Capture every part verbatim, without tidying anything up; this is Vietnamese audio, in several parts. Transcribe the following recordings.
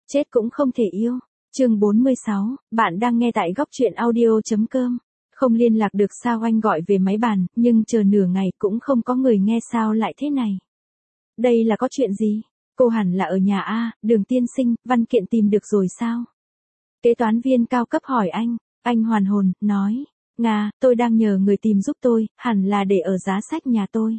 Chết cũng không thể yêu. Chương bốn mươi sáu, bạn đang nghe tại góc truyện audio.com. Không liên lạc được sao anh gọi về máy bàn, nhưng chờ nửa ngày cũng không có người nghe sao lại thế này. Đây là có chuyện gì? Cô hẳn là ở nhà A, Đường tiên sinh, văn kiện tìm được rồi sao? Kế toán viên cao cấp hỏi anh, anh hoàn hồn, nói, Nga, tôi đang nhờ người tìm giúp tôi, hẳn là để ở giá sách nhà tôi.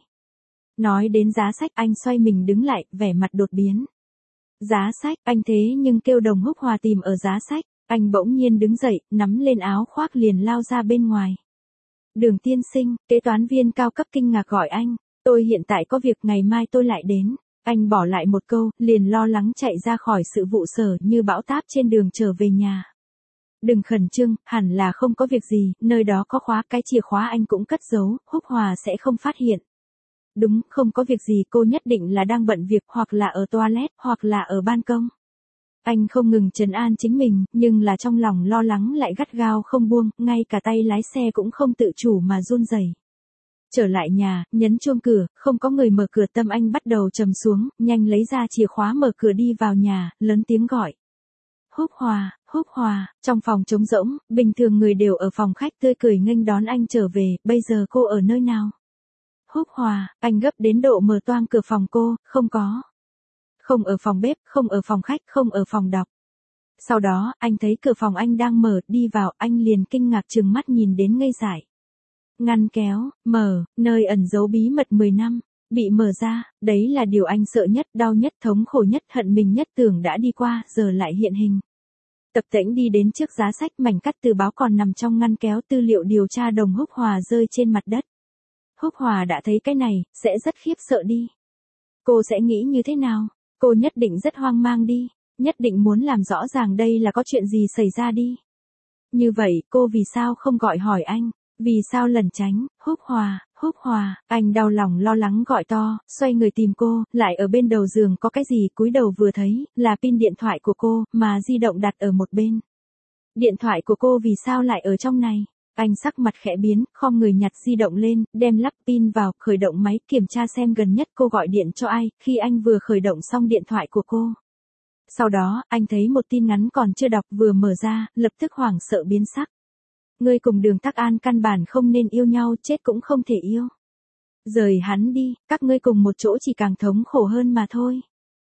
Nói đến giá sách anh xoay mình đứng lại, vẻ mặt đột biến. Giá sách, anh thế nhưng kêu Đồng Húc Hòa tìm ở giá sách, anh bỗng nhiên đứng dậy, nắm lên áo khoác liền lao ra bên ngoài. Đường tiên sinh, kế toán viên cao cấp kinh ngạc gọi anh, tôi hiện tại có việc ngày mai tôi lại đến. Anh bỏ lại một câu, liền lo lắng chạy ra khỏi sự vụ sở như bão táp trên đường trở về nhà. Đừng khẩn trương, hẳn là không có việc gì, nơi đó có khóa, cái chìa khóa anh cũng cất giấu, Húc Hòa sẽ không phát hiện. Đúng, không có việc gì, cô nhất định là đang bận việc hoặc là ở toilet hoặc là ở ban công. Anh không ngừng trấn an chính mình, nhưng là trong lòng lo lắng lại gắt gao không buông, ngay cả tay lái xe cũng không tự chủ mà run rẩy. Trở lại nhà, nhấn chuông cửa, không có người mở cửa, tâm anh bắt đầu trầm xuống, nhanh lấy ra chìa khóa mở cửa đi vào nhà, lớn tiếng gọi. Húc Hòa, Húc Hòa, trong phòng trống rỗng, bình thường người đều ở phòng khách tươi cười nghênh đón anh trở về, bây giờ cô ở nơi nào? Húc Hòa, anh gấp đến độ mở toang cửa phòng cô, không có. Không ở phòng bếp, không ở phòng khách, không ở phòng đọc. Sau đó, anh thấy cửa phòng anh đang mở, đi vào, anh liền kinh ngạc trừng mắt nhìn đến ngây dại. Ngăn kéo, mở, nơi ẩn giấu bí mật mười năm, bị mở ra, đấy là điều anh sợ nhất, đau nhất, thống khổ nhất, hận mình nhất, tưởng đã đi qua, giờ lại hiện hình. Tập tễnh đi đến trước giá sách, mảnh cắt từ báo còn nằm trong ngăn kéo, tư liệu điều tra Đồng Húc Hòa rơi trên mặt đất. Húc Hòa đã thấy cái này, sẽ rất khiếp sợ đi. Cô sẽ nghĩ như thế nào? Cô nhất định rất hoang mang đi, nhất định muốn làm rõ ràng đây là có chuyện gì xảy ra đi. Như vậy, cô vì sao không gọi hỏi anh? Vì sao lẩn tránh? Húc Hòa, Húc Hòa, anh đau lòng lo lắng gọi to, xoay người tìm cô, lại ở bên đầu giường có cái gì, cúi đầu vừa thấy, là pin điện thoại của cô, mà di động đặt ở một bên. Điện thoại của cô vì sao lại ở trong này? Anh sắc mặt khẽ biến, khom người nhặt di động lên, đem lắp pin vào, khởi động máy, kiểm tra xem gần nhất cô gọi điện cho ai, khi anh vừa khởi động xong điện thoại của cô. Sau đó, anh thấy một tin ngắn còn chưa đọc vừa mở ra, lập tức hoảng sợ biến sắc. Ngươi cùng Đường Tắc An căn bản không nên yêu nhau, chết cũng không thể yêu. Rời hắn đi, các ngươi cùng một chỗ chỉ càng thống khổ hơn mà thôi.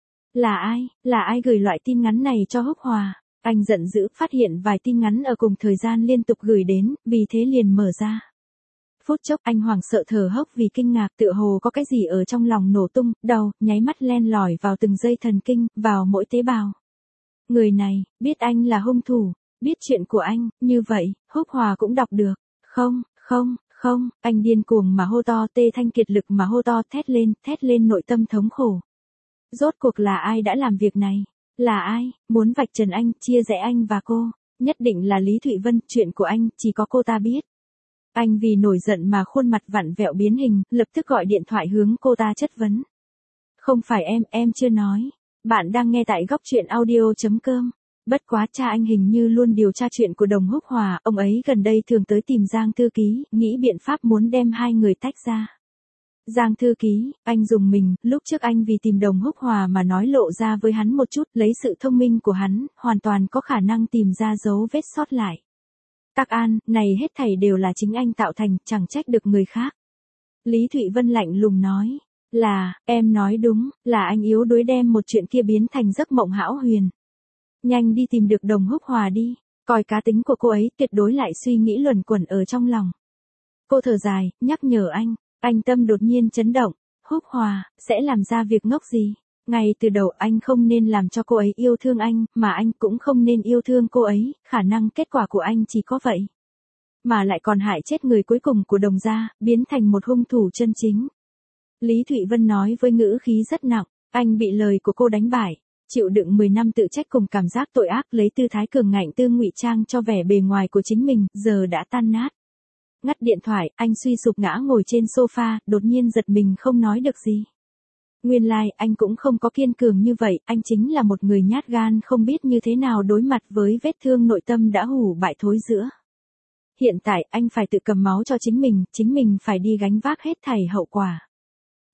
Là ai, là ai gửi loại tin ngắn này cho Húc Hòa? Anh giận dữ, phát hiện vài tin ngắn ở cùng thời gian liên tục gửi đến, vì thế liền mở ra. Phút chốc anh hoảng sợ thở hốc vì kinh ngạc, tựa hồ có cái gì ở trong lòng nổ tung, đầu, nháy mắt len lỏi vào từng dây thần kinh, vào mỗi tế bào. Người này, biết anh là hung thủ, biết chuyện của anh, như vậy, Húc Hòa cũng đọc được. Không, không, không, anh điên cuồng mà hô to, tê thanh kiệt lực mà hô to, thét lên, thét lên nội tâm thống khổ. Rốt cuộc là ai đã làm việc này? Là ai, muốn vạch trần anh, chia rẽ anh và cô? Nhất định là Lý Thụy Vân, chuyện của anh, chỉ có cô ta biết. Anh vì nổi giận mà khuôn mặt vặn vẹo biến hình, lập tức gọi điện thoại hướng cô ta chất vấn. Không phải em, em chưa nói. Bạn đang nghe tại góc truyện audio.com. Bất quá cha anh hình như luôn điều tra chuyện của Đồng Húc Hòa, ông ấy gần đây thường tới tìm Giang thư ký, nghĩ biện pháp muốn đem hai người tách ra. Giang thư ký, anh dùng mình, lúc trước anh vì tìm Đồng Húc Hòa mà nói lộ ra với hắn một chút, lấy sự thông minh của hắn, hoàn toàn có khả năng tìm ra dấu vết sót lại. Tắc An, này hết thảy đều là chính anh tạo thành, chẳng trách được người khác. Lý Thụy Vân lạnh lùng nói, là, em nói đúng, là anh yếu đuối đem một chuyện kia biến thành giấc mộng hão huyền. Nhanh đi tìm được Đồng Húc Hòa đi, coi cá tính của cô ấy tuyệt đối lại suy nghĩ luẩn quẩn ở trong lòng. Cô thở dài, nhắc nhở anh, anh tâm đột nhiên chấn động, Húc Hòa, sẽ làm ra việc ngốc gì? Ngay từ đầu anh không nên làm cho cô ấy yêu thương anh, mà anh cũng không nên yêu thương cô ấy, khả năng kết quả của anh chỉ có vậy. Mà lại còn hại chết người cuối cùng của Đồng gia, biến thành một hung thủ chân chính. Lý Thụy Vân nói với ngữ khí rất nặng, anh bị lời của cô đánh bại. Chịu đựng mười năm tự trách cùng cảm giác tội ác, lấy tư thái cường ngạnh tư ngụy trang cho vẻ bề ngoài của chính mình, giờ đã tan nát. Ngắt điện thoại, anh suy sụp ngã ngồi trên sofa, đột nhiên giật mình không nói được gì. Nguyên lai, like, anh cũng không có kiên cường như vậy, anh chính là một người nhát gan không biết như thế nào đối mặt với vết thương nội tâm đã hủ bại thối rữa. Hiện tại, anh phải tự cầm máu cho chính mình, chính mình phải đi gánh vác hết thảy hậu quả.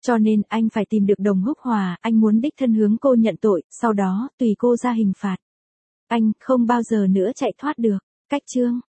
Cho nên anh phải tìm được Đồng Húc Hòa, anh muốn đích thân hướng cô nhận tội, sau đó tùy cô ra hình phạt. Anh không bao giờ nữa chạy thoát được. Cách chương